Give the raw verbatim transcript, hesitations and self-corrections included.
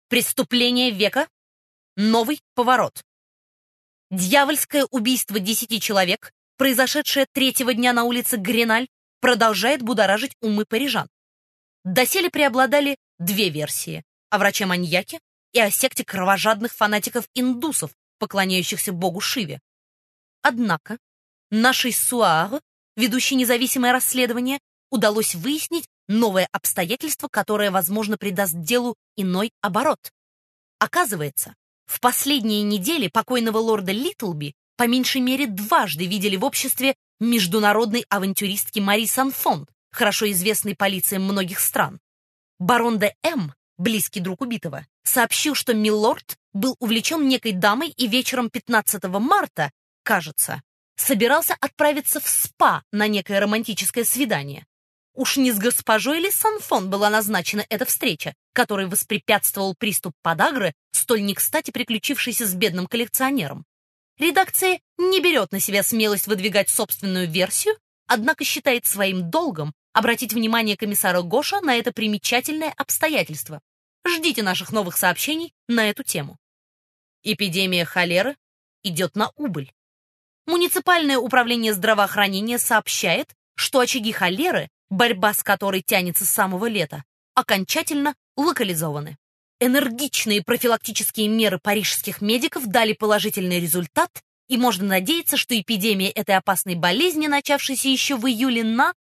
Преступление века. Новый поворот. Дьявольское убийство десяти человек, произошедшее третьего дня на улице Греналь, продолжает будоражить умы парижан. Доселе преобладали две версии – о враче-маньяке и о секте кровожадных фанатиков-индусов, поклоняющихся богу Шиве. Однако нашей Суар, ведущей независимое расследование, удалось выяснить новое обстоятельство, которое, возможно, придаст делу иной оборот. Оказывается, в последние недели покойного лорда Литлби по меньшей мере дважды видели в обществе международной авантюристки Мари Санфон, хорошо известной полициям многих стран. Барон де М, близкий друг убитого, сообщил, что милорд был увлечен некой дамой и вечером пятнадцатого марта, кажется, собирался отправиться в спа на некое романтическое свидание. Уж не с госпожой ли Санфон была назначена эта встреча, которой воспрепятствовал приступ подагры, столь не кстати приключившийся с бедным коллекционером? Редакция не берет на себя смелость выдвигать собственную версию, однако считает своим долгом обратить внимание комиссара Гоша на это примечательное обстоятельство. Ждите наших новых сообщений на эту тему. Эпидемия холеры идет на убыль. Муниципальное управление здравоохранения сообщает, что очаги холеры, борьба с которой тянется с самого лета, окончательно локализованы. Энергичные профилактические меры парижских медиков дали положительный результат, и можно надеяться, что эпидемия этой опасной болезни, начавшейся еще в июле на